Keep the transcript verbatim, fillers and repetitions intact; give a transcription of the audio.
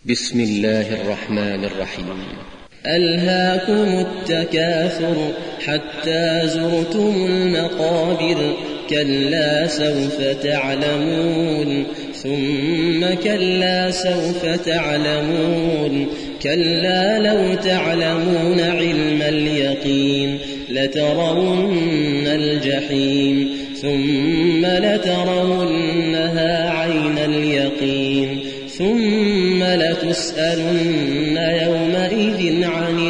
بسم الله الرحمن الرحيم. ألهاكم التكاثر حتى زرتم المقابر كلا سوف تعلمون ثم كلا سوف تعلمون كلا لو تعلمون علم اليقين لترون الجحيم ثم لترونها عين اليقين ثم لتسألن يومئذ عن